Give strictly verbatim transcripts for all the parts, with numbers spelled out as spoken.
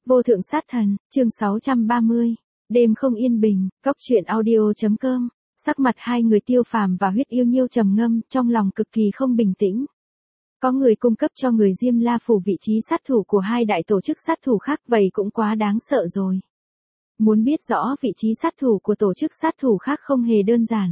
Vô thượng sát thần, chương sáu trăm ba mươi. Đêm không yên bình, cóc truyện audio.com. Sắc mặt hai người Tiêu Phàm và Huyết Yêu Nhiêu trầm ngâm, trong lòng cực kỳ không bình tĩnh. Có người cung cấp cho người Diêm La Phủ vị trí sát thủ của hai đại tổ chức sát thủ khác, vậy cũng quá đáng sợ rồi. Muốn biết rõ vị trí sát thủ của tổ chức sát thủ khác không hề đơn giản.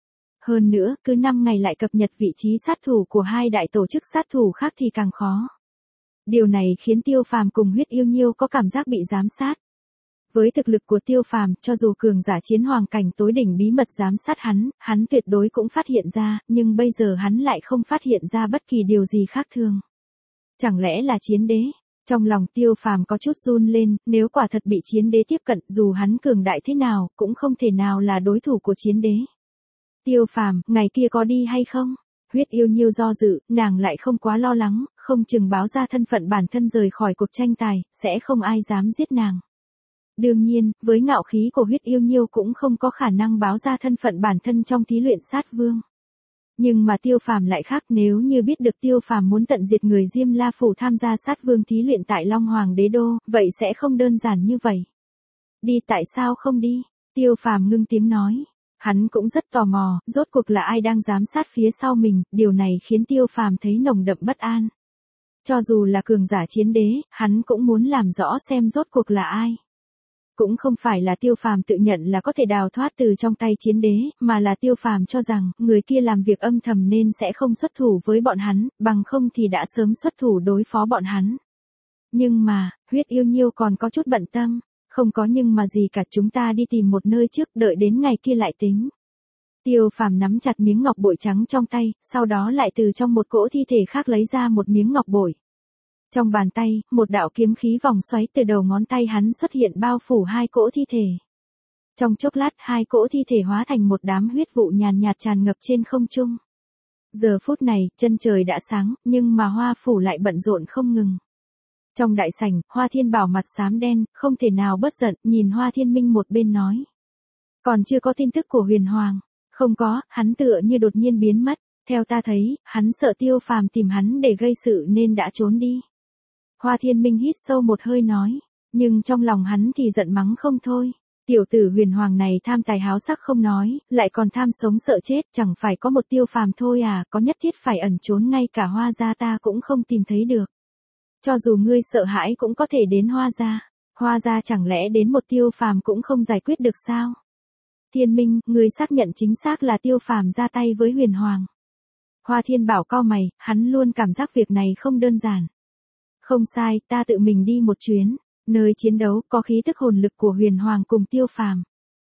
Hơn nữa, cứ năm ngày lại cập nhật vị trí sát thủ của hai đại tổ chức sát thủ khác thì càng khó. Điều này khiến Tiêu Phàm cùng Huyết Yêu Nhiêu có cảm giác bị giám sát. Với thực lực của Tiêu Phàm, cho dù cường giả chiến hoàng cảnh tối đỉnh bí mật giám sát hắn, hắn tuyệt đối cũng phát hiện ra, nhưng bây giờ hắn lại không phát hiện ra bất kỳ điều gì khác thường. Chẳng lẽ là chiến đế? Trong lòng Tiêu Phàm có chút run lên, nếu quả thật bị chiến đế tiếp cận, dù hắn cường đại thế nào, cũng không thể nào là đối thủ của chiến đế. Tiêu Phàm, ngày kia có đi hay không? Huyết Yêu Nhiêu do dự, nàng lại không quá lo lắng, không chừng báo ra thân phận bản thân rời khỏi cuộc tranh tài, sẽ không ai dám giết nàng. Đương nhiên, với ngạo khí của Huyết Yêu Nhiêu cũng không có khả năng báo ra thân phận bản thân trong thí luyện sát vương. Nhưng mà Tiêu Phàm lại khác, nếu như biết được Tiêu Phàm muốn tận diệt người Diêm La Phủ tham gia sát vương thí luyện tại Long Hoàng Đế Đô, vậy sẽ không đơn giản như vậy. Đi tại sao không đi? Tiêu Phàm ngưng tiếng nói. Hắn cũng rất tò mò, rốt cuộc là ai đang giám sát phía sau mình, điều này khiến Tiêu Phàm thấy nồng đậm bất an. Cho dù là cường giả chiến đế, hắn cũng muốn làm rõ xem rốt cuộc là ai. Cũng không phải là Tiêu Phàm tự nhận là có thể đào thoát từ trong tay chiến đế, mà là Tiêu Phàm cho rằng, người kia làm việc âm thầm nên sẽ không xuất thủ với bọn hắn, bằng không thì đã sớm xuất thủ đối phó bọn hắn. Nhưng mà, Huyết Yêu Nhiêu còn có chút bận tâm. Không có nhưng mà gì cả, chúng ta đi tìm một nơi trước, đợi đến ngày kia lại tính. Tiêu Phàm nắm chặt miếng ngọc bội trắng trong tay, sau đó lại từ trong một cỗ thi thể khác lấy ra một miếng ngọc bội. Trong bàn tay, một đạo kiếm khí vòng xoáy từ đầu ngón tay hắn xuất hiện bao phủ hai cỗ thi thể. Trong chốc lát, hai cỗ thi thể hóa thành một đám huyết vụ nhàn nhạt tràn ngập trên không trung. Giờ phút này, chân trời đã sáng, nhưng mà Hoa Phủ lại bận rộn không ngừng. Trong đại sảnh, Hoa Thiên Bảo mặt xám đen, không thể nào bớt giận, nhìn Hoa Thiên Minh một bên nói. Còn chưa có tin tức của Huyền Hoàng. Không có, hắn tựa như đột nhiên biến mất. Theo ta thấy, hắn sợ Tiêu Phàm tìm hắn để gây sự nên đã trốn đi. Hoa Thiên Minh hít sâu một hơi nói. Nhưng trong lòng hắn thì giận mắng không thôi. Tiểu tử Huyền Hoàng này tham tài háo sắc không nói, lại còn tham sống sợ chết, chẳng phải có một Tiêu Phàm thôi à, có nhất thiết phải ẩn trốn ngay cả Hoa gia ta cũng không tìm thấy được. Cho dù ngươi sợ hãi cũng có thể đến Hoa gia. Hoa gia chẳng lẽ đến một Tiêu Phàm cũng không giải quyết được sao? Thiên Minh, ngươi xác nhận chính xác là Tiêu Phàm ra tay với Huyền Hoàng. Hoa Thiên Bảo cau mày, hắn luôn cảm giác việc này không đơn giản. Không sai, ta tự mình đi một chuyến. Nơi chiến đấu có khí tức hồn lực của Huyền Hoàng cùng Tiêu Phàm.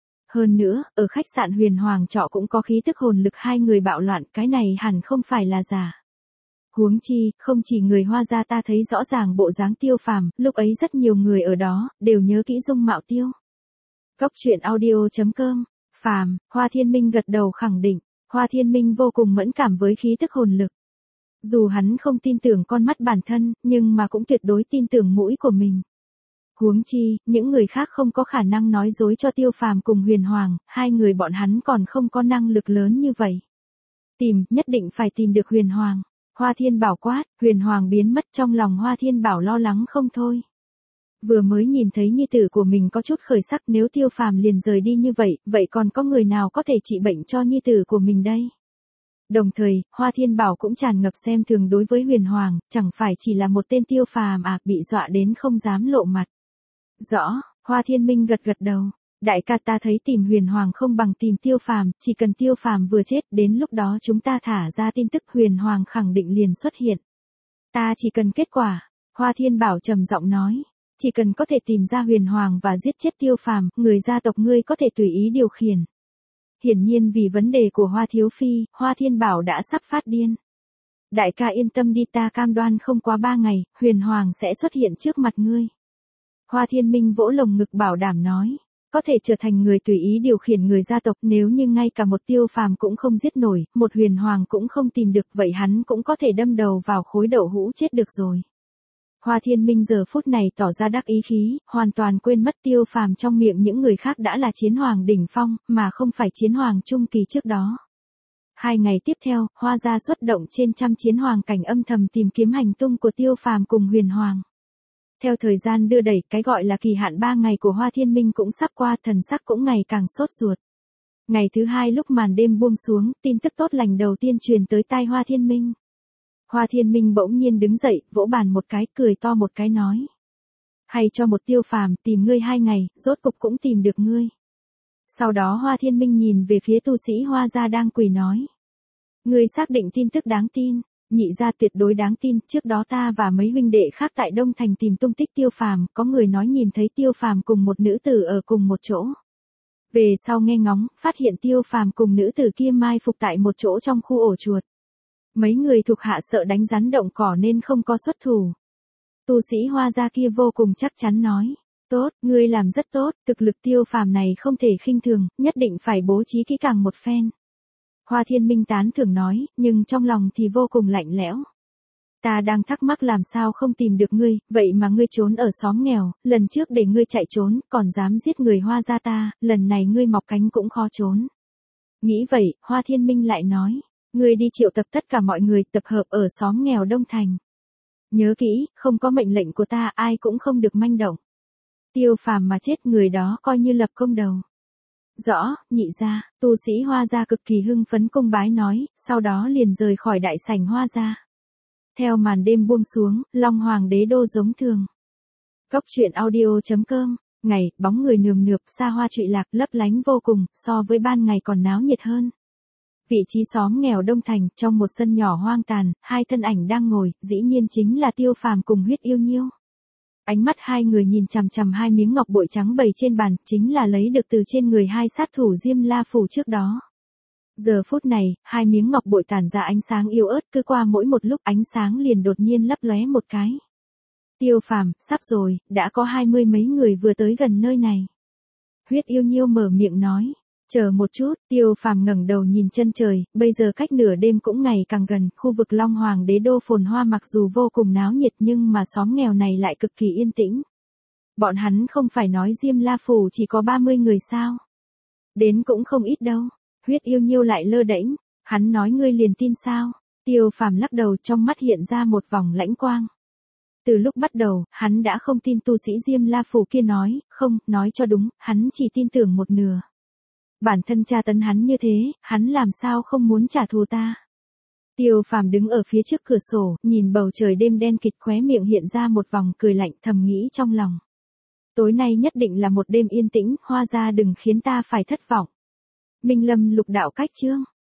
Hơn nữa, ở khách sạn Huyền Hoàng trọ cũng có khí tức hồn lực hai người bạo loạn, cái này hẳn không phải là giả. Huống chi, không chỉ người Hoa gia ta thấy rõ ràng bộ dáng Tiêu Phàm, lúc ấy rất nhiều người ở đó, đều nhớ kỹ dung mạo Tiêu. Cóc truyện audio.com. Phàm, Hoa Thiên Minh gật đầu khẳng định, Hoa Thiên Minh vô cùng mẫn cảm với khí tức hồn lực. Dù hắn không tin tưởng con mắt bản thân, nhưng mà cũng tuyệt đối tin tưởng mũi của mình. Huống chi, những người khác không có khả năng nói dối cho Tiêu Phàm cùng Huyền Hoàng, hai người bọn hắn còn không có năng lực lớn như vậy. Tìm, nhất định phải tìm được Huyền Hoàng. Hoa Thiên Bảo quát, Huyền Hoàng biến mất, trong lòng Hoa Thiên Bảo lo lắng không thôi. Vừa mới nhìn thấy nhi tử của mình có chút khởi sắc, nếu Tiêu Phàm liền rời đi như vậy, vậy còn có người nào có thể trị bệnh cho nhi tử của mình đây? Đồng thời, Hoa Thiên Bảo cũng tràn ngập xem thường đối với Huyền Hoàng, chẳng phải chỉ là một tên Tiêu Phàm à, bị dọa đến không dám lộ mặt. Rõ, Hoa Thiên Minh gật gật đầu. Đại ca, ta thấy tìm Huyền Hoàng không bằng tìm Tiêu Phàm, chỉ cần Tiêu Phàm vừa chết, đến lúc đó chúng ta thả ra tin tức Huyền Hoàng khẳng định liền xuất hiện. Ta chỉ cần kết quả. Hoa Thiên Bảo trầm giọng nói. Chỉ cần có thể tìm ra Huyền Hoàng và giết chết Tiêu Phàm, người gia tộc ngươi có thể tùy ý điều khiển. Hiển nhiên vì vấn đề của Hoa Thiếu Phi, Hoa Thiên Bảo đã sắp phát điên. Đại ca yên tâm đi, ta cam đoan không quá ba ngày, Huyền Hoàng sẽ xuất hiện trước mặt ngươi. Hoa Thiên Minh vỗ lồng ngực bảo đảm nói. Có thể trở thành người tùy ý điều khiển người gia tộc, nếu như ngay cả một Tiêu Phàm cũng không giết nổi, một Huyền Hoàng cũng không tìm được, vậy hắn cũng có thể đâm đầu vào khối đậu hũ chết được rồi. Hoa Thiên Minh giờ phút này tỏ ra đắc ý khí, hoàn toàn quên mất Tiêu Phàm trong miệng những người khác đã là chiến hoàng đỉnh phong, mà không phải chiến hoàng trung kỳ trước đó. Hai ngày tiếp theo, Hoa gia xuất động trên trăm chiến hoàng cảnh âm thầm tìm kiếm hành tung của Tiêu Phàm cùng Huyền Hoàng. Theo thời gian đưa đẩy, cái gọi là kỳ hạn ba ngày của Hoa Thiên Minh cũng sắp qua, thần sắc cũng ngày càng sốt ruột. Ngày thứ hai lúc màn đêm buông xuống, tin tức tốt lành đầu tiên truyền tới tai Hoa Thiên Minh. Hoa Thiên Minh bỗng nhiên đứng dậy, vỗ bàn một cái, cười to một cái nói. Hay cho một Tiêu Phàm, tìm ngươi hai ngày, rốt cục cũng tìm được ngươi. Sau đó Hoa Thiên Minh nhìn về phía tu sĩ Hoa gia đang quỳ nói. Ngươi xác định tin tức đáng tin, nhị gia tuyệt đối đáng tin, trước đó ta và mấy huynh đệ khác tại Đông Thành tìm tung tích Tiêu Phàm, có người nói nhìn thấy Tiêu Phàm cùng một nữ tử ở cùng một chỗ. Về sau nghe ngóng, phát hiện Tiêu Phàm cùng nữ tử kia mai phục tại một chỗ trong khu ổ chuột. Mấy người thuộc hạ sợ đánh rắn động cỏ nên không có xuất thủ. Tu sĩ Hoa gia kia vô cùng chắc chắn nói. Tốt, ngươi làm rất tốt, thực lực Tiêu Phàm này không thể khinh thường, nhất định phải bố trí kỹ càng một phen. Hoa Thiên Minh tán thưởng nói, nhưng trong lòng thì vô cùng lạnh lẽo. Ta đang thắc mắc làm sao không tìm được ngươi, vậy mà ngươi trốn ở xóm nghèo, lần trước để ngươi chạy trốn, còn dám giết người Hoa gia ta, lần này ngươi mọc cánh cũng khó trốn. Nghĩ vậy, Hoa Thiên Minh lại nói, ngươi đi triệu tập tất cả mọi người tập hợp ở xóm nghèo Đông Thành. Nhớ kỹ, không có mệnh lệnh của ta ai cũng không được manh động. Tiêu Phàm mà chết người đó coi như lập công đầu. Rõ, nhị gia, tu sĩ Hoa gia cực kỳ hưng phấn cung bái nói, sau đó liền rời khỏi đại sảnh Hoa gia. Theo màn đêm buông xuống, Long Hoàng đế đô giống thường. Cốc truyện audio chấm com, ngày, bóng người nườm nượp, xa hoa trụy lạc, lấp lánh vô cùng, so với ban ngày còn náo nhiệt hơn. Vị trí xóm nghèo Đông Thành, trong một sân nhỏ hoang tàn, hai thân ảnh đang ngồi, dĩ nhiên chính là Tiêu Phàm cùng Huyết Yêu Nhiêu. Ánh mắt hai người nhìn chằm chằm hai miếng ngọc bội trắng bày trên bàn, chính là lấy được từ trên người hai sát thủ Diêm La Phủ trước đó. Giờ phút này, hai miếng ngọc bội tản ra ánh sáng yếu ớt, cứ qua mỗi một lúc ánh sáng liền đột nhiên lấp lóe một cái. Tiêu Phàm, sắp rồi, đã có hai mươi mấy người vừa tới gần nơi này. Huyết Yêu Nhiêu mở miệng nói. Chờ một chút, Tiêu Phàm ngẩng đầu nhìn chân trời, bây giờ cách nửa đêm cũng ngày càng gần, khu vực Long Hoàng đế đô phồn hoa mặc dù vô cùng náo nhiệt nhưng mà xóm nghèo này lại cực kỳ yên tĩnh. Bọn hắn không phải nói Diêm La Phủ chỉ có ba mươi người sao? Đến cũng không ít đâu. Huyết Yêu Nhiêu lại lơ đễnh, hắn nói ngươi liền tin sao? Tiêu Phàm lắc đầu, trong mắt hiện ra một vòng lãnh quang. Từ lúc bắt đầu, hắn đã không tin tu sĩ Diêm La Phủ kia nói, không, nói cho đúng, hắn chỉ tin tưởng một nửa. Bản thân tra tấn hắn như thế, hắn làm sao không muốn trả thù ta. Tiêu Phàm đứng ở phía trước cửa sổ, nhìn bầu trời đêm đen kịt, khóe miệng hiện ra một vòng cười lạnh, thầm nghĩ trong lòng. Tối nay nhất định là một đêm yên tĩnh, Hoa gia đừng khiến ta phải thất vọng. Minh Lâm lục đạo cách chương.